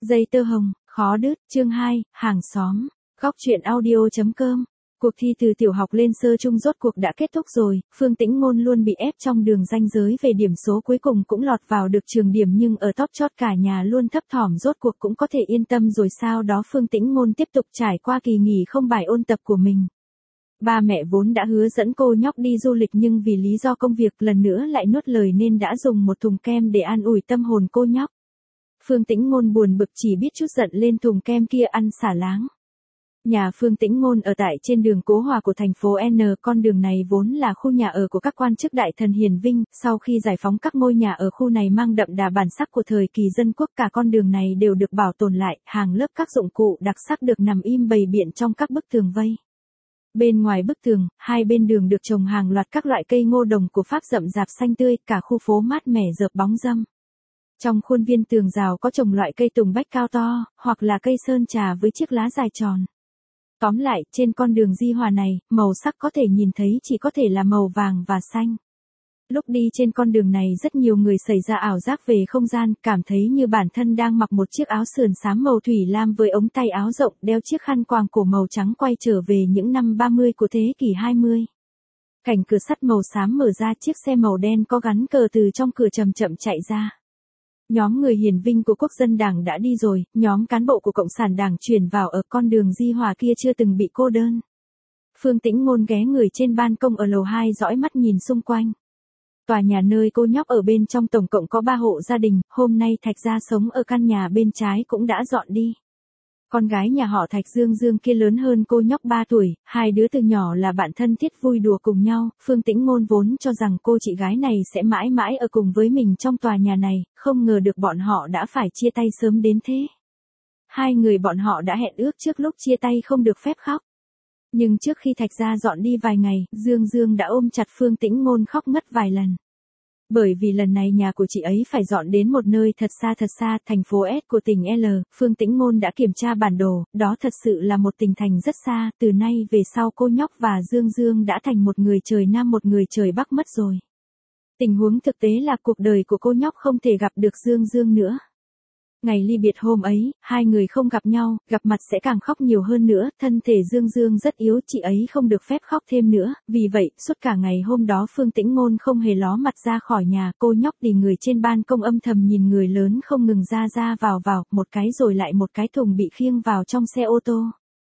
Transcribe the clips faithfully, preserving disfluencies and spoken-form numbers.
Dây tơ hồng, khó đứt, chương hai, hàng xóm. Góc truyện audio.com. Cuộc thi từ tiểu học lên sơ trung rốt cuộc đã kết thúc rồi, Phương Tĩnh Ngôn luôn bị ép trong đường ranh giới về điểm số cuối cùng cũng lọt vào được trường điểm nhưng ở top chót cả nhà luôn thấp thỏm rốt cuộc cũng có thể yên tâm rồi sau đó Phương Tĩnh Ngôn tiếp tục trải qua kỳ nghỉ không bài ôn tập của mình. Ba mẹ vốn đã hứa dẫn cô nhóc đi du lịch nhưng vì lý do công việc lần nữa lại nuốt lời nên đã dùng một thùng kem để an ủi tâm hồn cô nhóc. Phương Tĩnh Ngôn buồn bực chỉ biết chút giận lên thùng kem kia ăn xả láng. Nhà Phương Tĩnh Ngôn ở tại trên đường Cố Hòa của thành phố N, con đường này vốn là khu nhà ở của các quan chức đại thần hiền vinh, sau khi giải phóng các ngôi nhà ở khu này mang đậm đà bản sắc của thời kỳ dân quốc cả con đường này đều được bảo tồn lại, hàng lớp các dụng cụ đặc sắc được nằm im bày biện trong các bức tường vây. Bên ngoài bức tường, hai bên đường được trồng hàng loạt các loại cây ngô đồng của Pháp rậm rạp xanh tươi, cả khu phố mát mẻ rợp bóng râm. Trong khuôn viên tường rào có trồng loại cây tùng bách cao to, hoặc là cây sơn trà với chiếc lá dài tròn. Tóm lại, trên con đường di hòa này, màu sắc có thể nhìn thấy chỉ có thể là màu vàng và xanh. Lúc đi trên con đường này rất nhiều người xảy ra ảo giác về không gian, cảm thấy như bản thân đang mặc một chiếc áo sườn xám màu thủy lam với ống tay áo rộng, đeo chiếc khăn quàng cổ màu trắng quay trở về những năm ba mươi của thế kỷ hai mươi. Cảnh cửa sắt màu xám mở ra, chiếc xe màu đen có gắn cờ từ trong cửa chậm chậm chạy ra. Nhóm người hiền vinh của Quốc dân Đảng đã đi rồi, nhóm cán bộ của Cộng sản Đảng chuyển vào ở con đường di hòa kia chưa từng bị cô đơn. Phương Tĩnh Ngôn ghé người trên ban công ở lầu hai dõi mắt nhìn xung quanh. Tòa nhà nơi cô nhóc ở bên trong tổng cộng có ba hộ gia đình, hôm nay Thạch gia sống ở căn nhà bên trái cũng đã dọn đi. Con gái nhà họ Thạch Dương Dương kia lớn hơn cô nhóc ba tuổi, hai đứa từ nhỏ là bạn thân thiết vui đùa cùng nhau, Phương Tĩnh Ngôn vốn cho rằng cô chị gái này sẽ mãi mãi ở cùng với mình trong tòa nhà này, không ngờ được bọn họ đã phải chia tay sớm đến thế. Hai người bọn họ đã hẹn ước trước lúc chia tay không được phép khóc. Nhưng trước khi Thạch gia dọn đi vài ngày, Dương Dương đã ôm chặt Phương Tĩnh Ngôn khóc ngất vài lần. Bởi vì lần này nhà của chị ấy phải dọn đến một nơi thật xa thật xa, thành phố S của tỉnh L, Phương Tĩnh Ngôn đã kiểm tra bản đồ, đó thật sự là một tỉnh thành rất xa, từ nay về sau cô nhóc và Dương Dương đã thành một người trời Nam một người trời Bắc mất rồi. Tình huống thực tế là cuộc đời của cô nhóc không thể gặp được Dương Dương nữa. Ngày ly biệt hôm ấy, hai người không gặp nhau, gặp mặt sẽ càng khóc nhiều hơn nữa, thân thể Dương Dương rất yếu, chị ấy không được phép khóc thêm nữa, vì vậy, suốt cả ngày hôm đó Phương Tĩnh Ngôn không hề ló mặt ra khỏi nhà, cô nhóc đi người trên ban công âm thầm nhìn người lớn không ngừng ra ra vào vào, một cái rồi lại một cái thùng bị khiêng vào trong xe ô tô.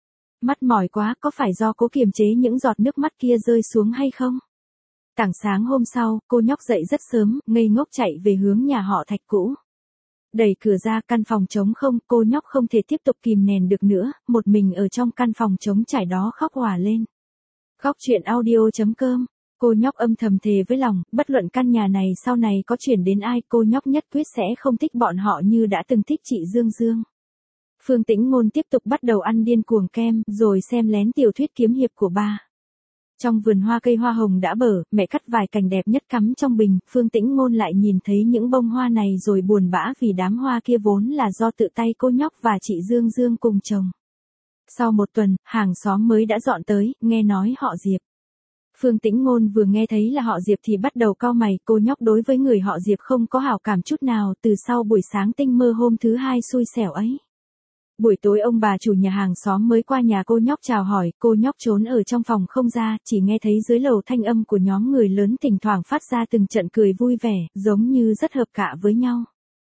Mắt mỏi quá, có phải do cố kiềm chế những giọt nước mắt kia rơi xuống hay không? Tảng sáng hôm sau, cô nhóc dậy rất sớm, ngây ngốc chạy về hướng nhà họ Thạch cũ. Đẩy cửa ra, căn phòng trống không, cô nhóc không thể tiếp tục kìm nén được nữa, một mình ở trong căn phòng trống trải đó khóc òa lên. Góc truyện audio.com. Cô nhóc âm thầm thề với lòng, bất luận căn nhà này sau này có chuyển đến ai, cô nhóc nhất quyết sẽ không thích bọn họ như đã từng thích chị Dương Dương. Phương Tĩnh Ngôn tiếp tục bắt đầu ăn điên cuồng kem, rồi xem lén tiểu thuyết kiếm hiệp của ba. Trong vườn hoa cây hoa hồng đã bở, mẹ cắt vài cành đẹp nhất cắm trong bình, Phương Tĩnh Ngôn lại nhìn thấy những bông hoa này rồi buồn bã vì đám hoa kia vốn là do tự tay cô nhóc và chị Dương Dương cùng trồng. Sau một tuần, hàng xóm mới đã dọn tới, nghe nói họ Diệp. Phương Tĩnh Ngôn vừa nghe thấy là họ Diệp thì bắt đầu cau mày, cô nhóc đối với người họ Diệp không có hảo cảm chút nào từ sau buổi sáng tinh mơ hôm thứ hai xui xẻo ấy. Buổi tối ông bà chủ nhà hàng xóm mới qua nhà cô nhóc chào hỏi, cô nhóc trốn ở trong phòng không ra, chỉ nghe thấy dưới lầu thanh âm của nhóm người lớn thỉnh thoảng phát ra từng trận cười vui vẻ, giống như rất hợp cả với nhau.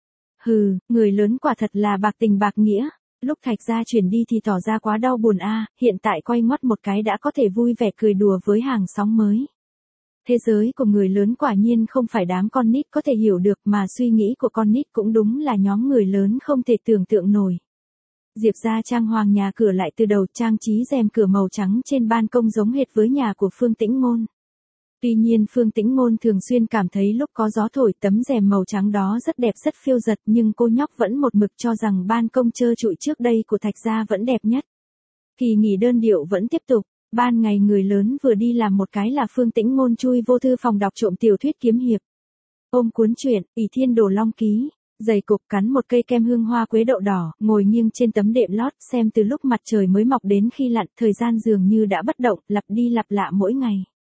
Hừ, người lớn quả thật là bạc tình bạc nghĩa, lúc Thạch gia chuyển đi thì tỏ ra quá đau buồn a, hiện tại quay ngoắt một cái đã có thể vui vẻ cười đùa với hàng xóm mới. Thế giới của người lớn quả nhiên không phải đám con nít có thể hiểu được mà suy nghĩ của con nít cũng đúng là nhóm người lớn không thể tưởng tượng nổi. Diệp gia trang hoàng nhà cửa lại từ đầu, trang trí rèm cửa màu trắng trên ban công giống hệt với nhà của Phương Tĩnh Ngôn. Tuy nhiên Phương Tĩnh Ngôn thường xuyên cảm thấy lúc có gió thổi tấm rèm màu trắng đó rất đẹp rất phiêu dật nhưng cô nhóc vẫn một mực cho rằng ban công trơ trụi trước đây của Thạch gia vẫn đẹp nhất. Kỳ nghỉ đơn điệu vẫn tiếp tục, ban ngày người lớn vừa đi làm một cái là Phương Tĩnh Ngôn chui vô thư phòng đọc trộm tiểu thuyết kiếm hiệp. Ôm cuốn truyện, ỷ thiên đồ long ký. Dày cục cắn một cây kem hương hoa quế đậu đỏ, ngồi nghiêng trên tấm đệm lót xem từ lúc mặt trời mới mọc đến khi lặn, thời gian dường như đã bất động, lặp đi lặp lại mỗi ngày.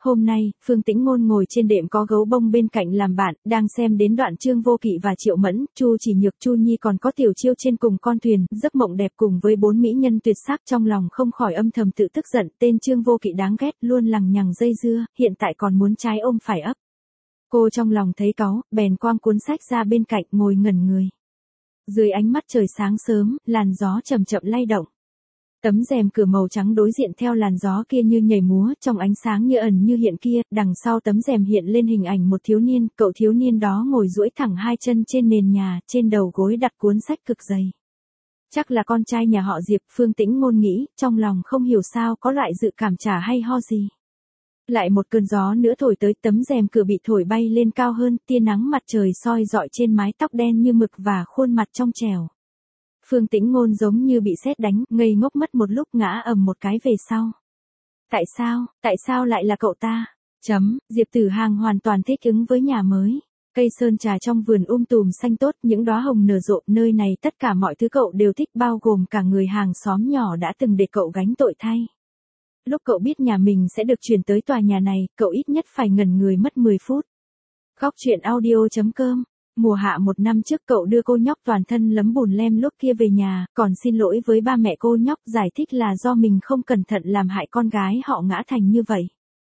Hôm nay, Phương Tĩnh Ngôn ngồi trên đệm có gấu bông bên cạnh làm bạn, đang xem đến đoạn Trương Vô Kỵ và Triệu Mẫn, Chu Chỉ Nhược, Chu Nhi còn có Tiểu Chiêu trên cùng con thuyền, giấc mộng đẹp cùng với bốn mỹ nhân tuyệt sắc, trong lòng không khỏi âm thầm tự tức giận, tên Trương Vô Kỵ đáng ghét, luôn lằng nhằng dây dưa, hiện tại còn muốn trái ôm phải ấp. Cô trong lòng thấy cáu, bèn quăng cuốn sách ra bên cạnh, ngồi ngẩn người. Dưới ánh mắt trời sáng sớm, làn gió chậm chậm lay động. Tấm rèm cửa màu trắng đối diện theo làn gió kia như nhảy múa, trong ánh sáng như ẩn như hiện kia, đằng sau tấm rèm hiện lên hình ảnh một thiếu niên, cậu thiếu niên đó ngồi duỗi thẳng hai chân trên nền nhà, trên đầu gối đặt cuốn sách cực dày. Chắc là con trai nhà họ Diệp, Phương Tĩnh Ngôn nghĩ, trong lòng không hiểu sao có loại dự cảm chả hay ho gì. Lại một cơn gió nữa thổi tới, tấm rèm cửa bị thổi bay lên cao hơn, tia nắng mặt trời soi rọi trên mái tóc đen như mực và khuôn mặt trong trẻo. Phương Tĩnh Ngôn giống như bị sét đánh, ngây ngốc mất một lúc ngã ầm một cái về sau. Tại sao, tại sao lại là cậu ta? Chấm, Diệp Tử Hàng hoàn toàn thích ứng với nhà mới. Cây sơn trà trong vườn um tùm xanh tốt, những đóa hồng nở rộ, nơi này tất cả mọi thứ cậu đều thích, bao gồm cả người hàng xóm nhỏ đã từng để cậu gánh tội thay. Lúc cậu biết nhà mình sẽ được chuyển tới tòa nhà này, cậu ít nhất phải ngẩn người mất mười phút. Góc truyện audio chấm com. Mùa hạ một năm trước cậu đưa cô nhóc toàn thân lấm bùn lem lốp kia về nhà, còn xin lỗi với ba mẹ cô nhóc, giải thích là do mình không cẩn thận làm hại con gái họ ngã thành như vậy.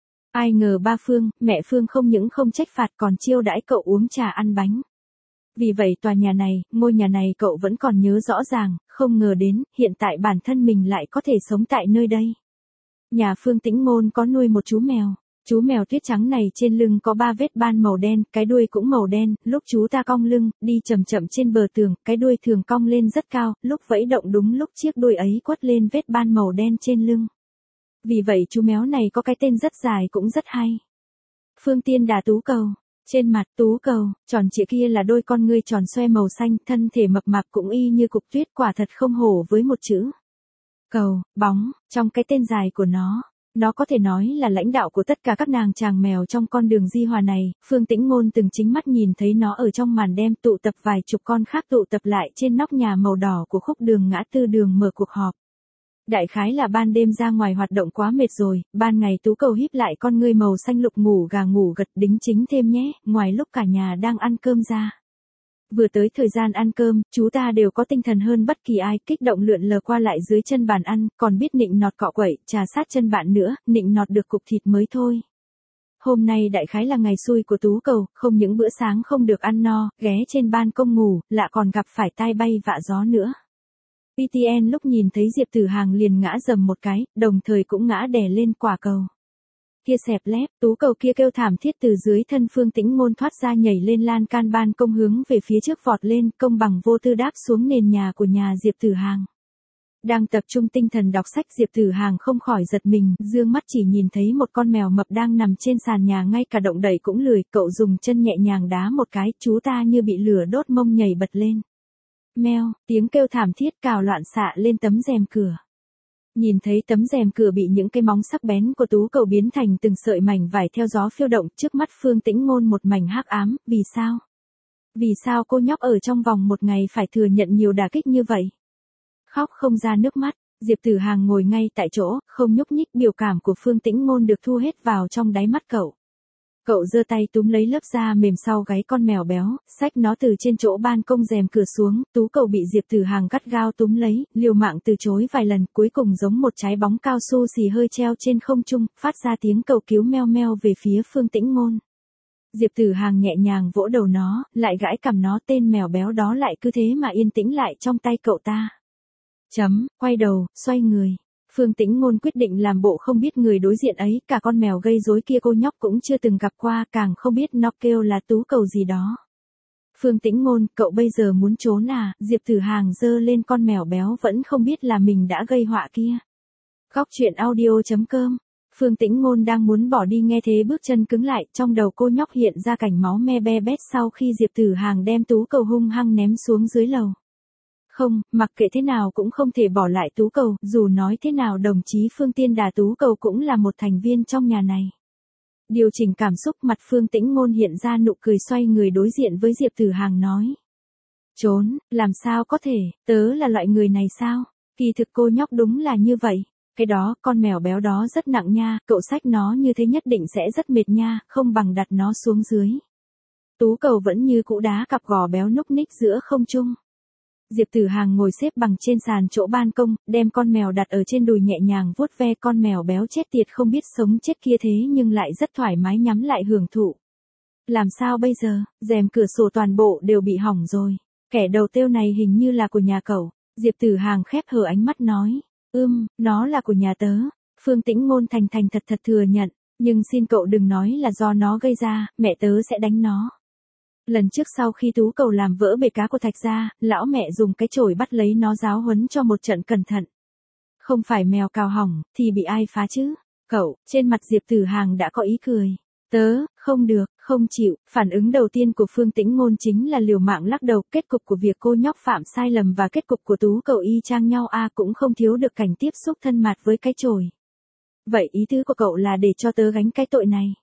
Ai ngờ ba Phương, mẹ Phương không những không trách phạt còn chiêu đãi cậu uống trà ăn bánh. Vì vậy tòa nhà này, ngôi nhà này cậu vẫn còn nhớ rõ ràng, không ngờ đến, hiện tại bản thân mình lại có thể sống tại nơi đây. Nhà Phương Tĩnh Ngôn có nuôi một chú mèo. Chú mèo tuyết trắng này trên lưng có ba vết ban màu đen, cái đuôi cũng màu đen, lúc chú ta cong lưng, đi chậm chậm trên bờ tường, cái đuôi thường cong lên rất cao, lúc vẫy động đúng lúc chiếc đuôi ấy quất lên vết ban màu đen trên lưng. Vì vậy chú mèo này có cái tên rất dài cũng rất hay. Phương Tiên Đà Tú Cầu. Trên mặt Tú Cầu, tròn trịa kia là đôi con ngươi tròn xoe màu xanh, thân thể mập mạp cũng y như cục tuyết, quả thật không hổ với một chữ. Cầu, bóng, trong cái tên dài của nó. Nó có thể nói là lãnh đạo của tất cả các nàng chàng mèo trong con đường di hòa này, Phương Tĩnh Ngôn từng chính mắt nhìn thấy nó ở trong màn đêm tụ tập vài chục con khác tụ tập lại trên nóc nhà màu đỏ của khúc đường ngã tư đường mở cuộc họp. Đại khái là ban đêm ra ngoài hoạt động quá mệt rồi, ban ngày Tú Cầu híp lại con ngươi màu xanh lục ngủ gà ngủ gật đính chính thêm nhé, ngoài lúc cả nhà đang ăn cơm ra. Vừa tới thời gian ăn cơm, chú ta đều có tinh thần hơn bất kỳ ai, kích động lượn lờ qua lại dưới chân bàn ăn, còn biết nịnh nọt cọ quậy, trà sát chân bạn nữa, nịnh nọt được cục thịt mới thôi. Hôm nay đại khái là ngày xui của Tú Cầu, không những bữa sáng không được ăn no, ghé trên ban công ngủ, lạ còn gặp phải tai bay vạ gió nữa. pê tê en lúc nhìn thấy Diệp Tử Hàng liền ngã dầm một cái, đồng thời cũng ngã đè lên quả cầu. Kia xẹp lép, Tú Cầu kia kêu thảm thiết từ dưới thân Phương Tĩnh Ngôn thoát ra nhảy lên lan can ban công hướng về phía trước vọt lên, công bằng vô tư đáp xuống nền nhà của nhà Diệp Tử Hàng. Đang tập trung tinh thần đọc sách, Diệp Tử Hàng không khỏi giật mình, dương mắt chỉ nhìn thấy một con mèo mập đang nằm trên sàn nhà, ngay cả động đậy cũng lười, cậu dùng chân nhẹ nhàng đá một cái, chú ta như bị lửa đốt mông nhảy bật lên. Meo, tiếng kêu thảm thiết cào loạn xạ lên tấm rèm cửa. Nhìn thấy tấm rèm cửa bị những cái móng sắc bén của Tú Cầu biến thành từng sợi mảnh vải theo gió phiêu động, trước mắt Phương Tĩnh Ngôn một mảnh hắc ám, vì sao? Vì sao cô nhóc ở trong vòng một ngày phải thừa nhận nhiều đả kích như vậy? Khóc không ra nước mắt, Diệp Tử Hàng ngồi ngay tại chỗ, không nhúc nhích, biểu cảm của Phương Tĩnh Ngôn được thu hết vào trong đáy mắt cậu. Cậu giơ tay túm lấy lớp da mềm sau gáy con mèo béo, xách nó từ trên chỗ ban công rèm cửa xuống, Tú Cầu bị Diệp Tử Hàng gắt gao túm lấy, liều mạng từ chối vài lần, cuối cùng giống một trái bóng cao su xì hơi treo trên không trung, phát ra tiếng cầu cứu meo meo về phía Phương Tĩnh Ngôn. Diệp Tử Hàng nhẹ nhàng vỗ đầu nó, lại gãi cằm nó, tên mèo béo đó lại cứ thế mà yên tĩnh lại trong tay cậu ta. Chấm, quay đầu, xoay người. Phương Tĩnh Ngôn quyết định làm bộ không biết người đối diện ấy, cả con mèo gây rối kia cô nhóc cũng chưa từng gặp qua, càng không biết nó kêu là Tú Cầu gì đó. Phương Tĩnh Ngôn, cậu bây giờ muốn trốn à? Diệp Tử Hàng giơ lên con mèo béo vẫn không biết là mình đã gây họa kia. Góc truyện audio chấm com. Phương Tĩnh Ngôn đang muốn bỏ đi nghe thế bước chân cứng lại, trong đầu cô nhóc hiện ra cảnh máu me be bét sau khi Diệp Tử Hàng đem Tú Cầu hung hăng ném xuống dưới lầu. Không, mặc kệ thế nào cũng không thể bỏ lại Tú Cầu, dù nói thế nào đồng chí Phương Tiên Đà Tú Cầu cũng là một thành viên trong nhà này. Điều chỉnh cảm xúc, mặt Phương Tĩnh Ngôn hiện ra nụ cười, xoay người đối diện với Diệp Tử Hàng nói. Trốn, làm sao có thể, tớ là loại người này sao? Kỳ thực cô nhóc đúng là như vậy. Cái đó, con mèo béo đó rất nặng nha, cậu xách nó như thế nhất định sẽ rất mệt nha, không bằng đặt nó xuống dưới. Tú Cầu vẫn như cũ đá cặp gò béo núc ních giữa không trung. Diệp Tử Hàng ngồi xếp bằng trên sàn chỗ ban công, đem con mèo đặt ở trên đùi nhẹ nhàng vuốt ve con mèo béo chết tiệt không biết sống chết kia thế nhưng lại rất thoải mái nhắm lại hưởng thụ. Làm sao bây giờ, rèm cửa sổ toàn bộ đều bị hỏng rồi. Kẻ đầu tiêu này hình như là của nhà cậu. Diệp Tử Hàng khép hờ ánh mắt nói. Ưm, nó là của nhà tớ. Phương Tĩnh Ngôn thành thành thật thật thừa nhận. Nhưng xin cậu đừng nói là do nó gây ra, mẹ tớ sẽ đánh nó. Lần trước sau khi Tú Cầu làm vỡ bể cá của Thạch gia, lão mẹ dùng cái chổi bắt lấy nó giáo huấn cho một trận cẩn thận. Không phải mèo cào hỏng, thì bị ai phá chứ? Cậu, trên mặt Diệp Tử Hàng đã có ý cười. Tớ, không được, không chịu, phản ứng đầu tiên của Phương Tĩnh Ngôn chính là liều mạng lắc đầu, kết cục của việc cô nhóc phạm sai lầm và kết cục của Tú Cầu y chang nhau a cũng không thiếu được cảnh tiếp xúc thân mật với cái chổi. Vậy ý tứ của cậu là để cho tớ gánh cái tội này.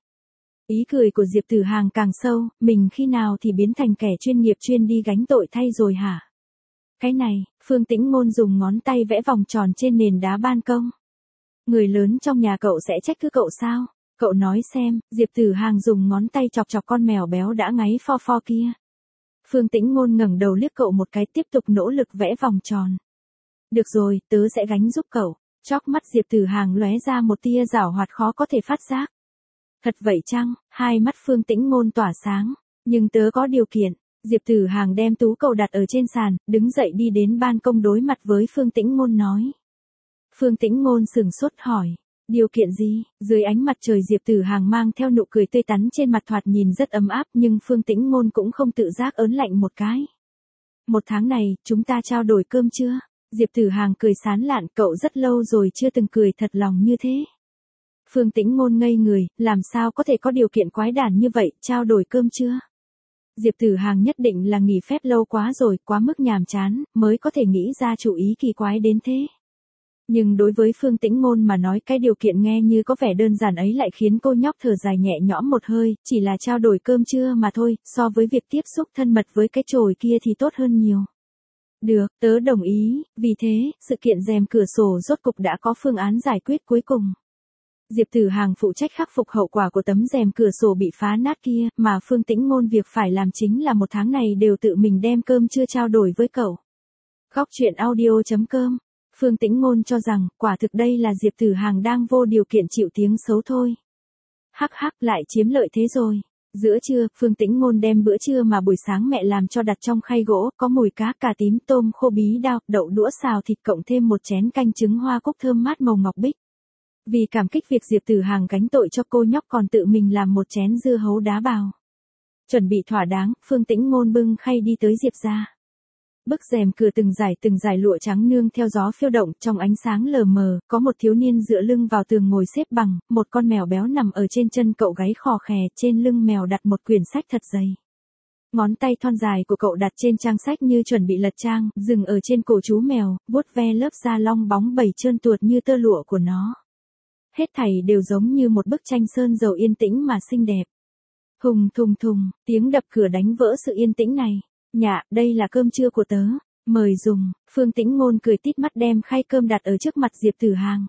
Ý cười của Diệp Tử Hàng càng sâu, mình khi nào thì biến thành kẻ chuyên nghiệp chuyên đi gánh tội thay rồi hả? Cái này, Phương Tĩnh Ngôn dùng ngón tay vẽ vòng tròn trên nền đá ban công. Người lớn trong nhà cậu sẽ trách cứ cậu sao? Cậu nói xem, Diệp Tử Hàng dùng ngón tay chọc chọc con mèo béo đã ngáy pho pho kia. Phương Tĩnh Ngôn ngẩng đầu liếc cậu một cái tiếp tục nỗ lực vẽ vòng tròn. Được rồi, tớ sẽ gánh giúp cậu. Chóc mắt Diệp Tử Hàng lóe ra một tia giảo hoạt khó có thể phát giác. Thật vậy chăng? Hai mắt Phương Tĩnh Ngôn tỏa sáng. Nhưng tớ có điều kiện. Diệp Tử Hàng đem Tú Cầu đặt ở trên sàn, đứng dậy đi đến ban công đối mặt với Phương Tĩnh Ngôn nói. Phương Tĩnh Ngôn sửng sốt hỏi. Điều kiện gì? Dưới ánh mặt trời Diệp Tử Hàng mang theo nụ cười tươi tắn trên mặt thoạt nhìn rất ấm áp nhưng Phương Tĩnh Ngôn cũng không tự giác ớn lạnh một cái. Một tháng này, chúng ta trao đổi cơm chưa? Diệp Tử Hàng cười sán lạn, cậu rất lâu rồi chưa từng cười thật lòng như thế. Phương Tĩnh Ngôn ngây người, làm sao có thể có điều kiện quái đản như vậy, trao đổi cơm chưa? Diệp Tử Hàng nhất định là nghỉ phép lâu quá rồi, quá mức nhàm chán, mới có thể nghĩ ra chủ ý kỳ quái đến thế. Nhưng đối với Phương Tĩnh Ngôn mà nói cái điều kiện nghe như có vẻ đơn giản ấy lại khiến cô nhóc thở dài nhẹ nhõm một hơi, chỉ là trao đổi cơm trưa mà thôi, so với việc tiếp xúc thân mật với cái chổi kia thì tốt hơn nhiều. Được, tớ đồng ý, vì thế, sự kiện rèm cửa sổ rốt cục đã có phương án giải quyết cuối cùng. Diệp Tử Hàng phụ trách khắc phục hậu quả của tấm rèm cửa sổ bị phá nát kia, mà Phương Tĩnh Ngôn việc phải làm chính là một tháng này đều tự mình đem cơm trưa trao đổi với cậu. Góc truyện audio chấm com. Phương Tĩnh Ngôn cho rằng, quả thực đây là Diệp Tử Hàng đang vô điều kiện chịu tiếng xấu thôi. Hắc hắc lại chiếm lợi thế rồi. Giữa trưa, Phương Tĩnh Ngôn đem bữa trưa mà buổi sáng mẹ làm cho đặt trong khay gỗ, có mùi cá, cà tím, tôm khô bí đao, đậu đũa xào thịt cộng thêm một chén canh trứng hoa cúc thơm mát màu ngọc bích. Vì cảm kích việc Diệp Tử Hàng gánh tội cho cô nhóc còn tự mình làm một chén dưa hấu đá bào. Chuẩn bị thỏa đáng, Phương Tĩnh Ngôn bưng khay đi tới Diệp gia. Bức rèm cửa từng dải từng dải lụa trắng nương theo gió phiêu động, trong ánh sáng lờ mờ, có một thiếu niên dựa lưng vào tường ngồi xếp bằng, một con mèo béo nằm ở trên chân cậu gáy khò khè, trên lưng mèo đặt một quyển sách thật dày. Ngón tay thon dài của cậu đặt trên trang sách như chuẩn bị lật trang, dừng ở trên cổ chú mèo, vuốt ve lớp da long bóng bẩy trơn tuột như tơ lụa của nó. Hết thảy đều giống như một bức tranh sơn dầu yên tĩnh mà xinh đẹp. Hùng thùng thùng, tiếng đập cửa đánh vỡ sự yên tĩnh này. Nhạ, đây là cơm trưa của tớ, mời dùng. Phương Tĩnh Ngôn cười tít mắt đem khay cơm đặt ở trước mặt Diệp Tử Hàng.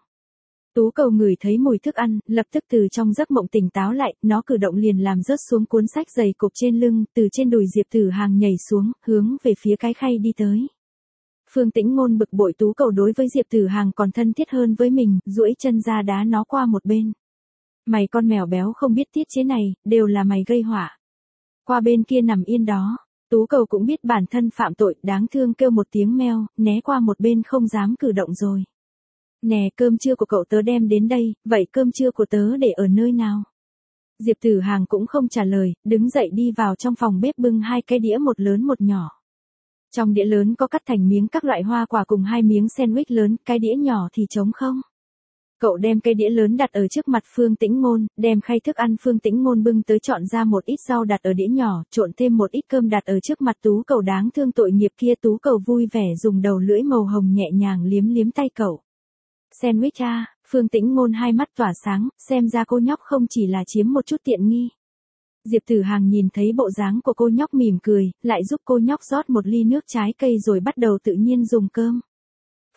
Tú Cầu ngửi thấy mùi thức ăn, lập tức từ trong giấc mộng tỉnh táo lại, nó cử động liền làm rớt xuống cuốn sách dày cộp trên lưng, từ trên đùi Diệp Tử Hàng nhảy xuống, hướng về phía cái khay đi tới. Phương Tĩnh Ngôn bực bội Tú Cầu đối với Diệp Tử Hàng còn thân thiết hơn với mình, duỗi chân ra đá nó qua một bên. Mày con mèo béo không biết tiết chế này, đều là mày gây họa. Qua bên kia nằm yên đó. Tú Cầu cũng biết bản thân phạm tội, đáng thương kêu một tiếng meo, né qua một bên không dám cử động rồi. Nè, cơm trưa của cậu tớ đem đến đây, vậy cơm trưa của tớ để ở nơi nào? Diệp Tử Hàng cũng không trả lời, đứng dậy đi vào trong phòng bếp bưng hai cái đĩa một lớn một nhỏ. Trong đĩa lớn có cắt thành miếng các loại hoa quả cùng hai miếng sandwich lớn, cái đĩa nhỏ thì trống không. Cậu đem cây đĩa lớn đặt ở trước mặt Phương Tĩnh Ngôn, đem khay thức ăn Phương Tĩnh Ngôn bưng tới chọn ra một ít rau đặt ở đĩa nhỏ, trộn thêm một ít cơm đặt ở trước mặt Tú Cầu đáng thương tội nghiệp kia. Tú Cầu vui vẻ dùng đầu lưỡi màu hồng nhẹ nhàng liếm liếm tay cậu. Sandwich à, Phương Tĩnh Ngôn hai mắt tỏa sáng, xem ra cô nhóc không chỉ là chiếm một chút tiện nghi. Diệp Tử Hàng nhìn thấy bộ dáng của cô nhóc mỉm cười, lại giúp cô nhóc rót một ly nước trái cây rồi bắt đầu tự nhiên dùng cơm.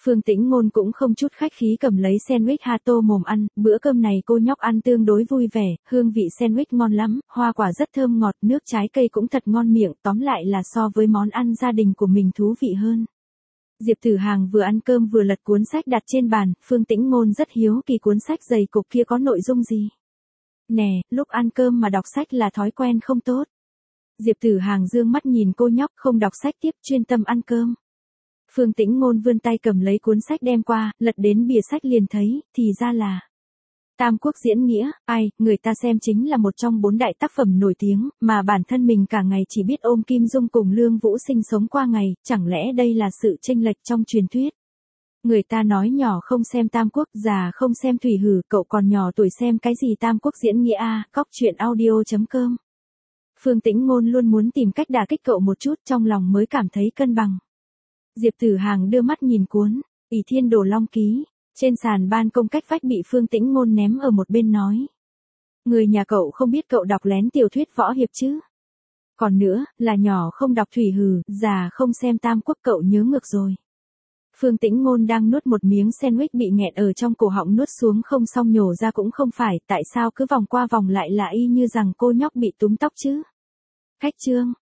Phương Tĩnh Ngôn cũng không chút khách khí cầm lấy sandwich há tô mồm ăn, bữa cơm này cô nhóc ăn tương đối vui vẻ, hương vị sandwich ngon lắm, hoa quả rất thơm ngọt, nước trái cây cũng thật ngon miệng, tóm lại là so với món ăn gia đình của mình thú vị hơn. Diệp Tử Hàng vừa ăn cơm vừa lật cuốn sách đặt trên bàn, Phương Tĩnh Ngôn rất hiếu kỳ cuốn sách dày cục kia có nội dung gì. Nè, lúc ăn cơm mà đọc sách là thói quen không tốt. Diệp Tử Hàng dương mắt nhìn cô nhóc không đọc sách tiếp chuyên tâm ăn cơm. Phương Tĩnh Ngôn vươn tay cầm lấy cuốn sách đem qua, lật đến bìa sách liền thấy, thì ra là Tam Quốc diễn nghĩa, ai, người ta xem chính là một trong bốn đại tác phẩm nổi tiếng, mà bản thân mình cả ngày chỉ biết ôm Kim Dung cùng Lương Vũ Sinh sống qua ngày, chẳng lẽ đây là sự chênh lệch trong truyền thuyết. Người ta nói nhỏ không xem Tam Quốc, già không xem Thủy Hử, cậu còn nhỏ tuổi xem cái gì Tam Quốc diễn nghĩa a, cóc truyện audio chấm com. Phương Tĩnh Ngôn luôn muốn tìm cách đả kích cậu một chút, trong lòng mới cảm thấy cân bằng. Diệp Tử Hàng đưa mắt nhìn cuốn ỷ Thiên Đồ Long Ký, trên sàn ban công cách vách bị Phương Tĩnh Ngôn ném ở một bên nói. Người nhà cậu không biết cậu đọc lén tiểu thuyết võ hiệp chứ. Còn nữa, là nhỏ không đọc Thủy Hử, già không xem Tam Quốc, cậu nhớ ngược rồi. Phương Tĩnh Ngôn đang nuốt một miếng sandwich bị nghẹn ở trong cổ họng nuốt xuống không xong nhổ ra cũng không phải, tại sao cứ vòng qua vòng lại là y như rằng cô nhóc bị túm tóc chứ. Cách chương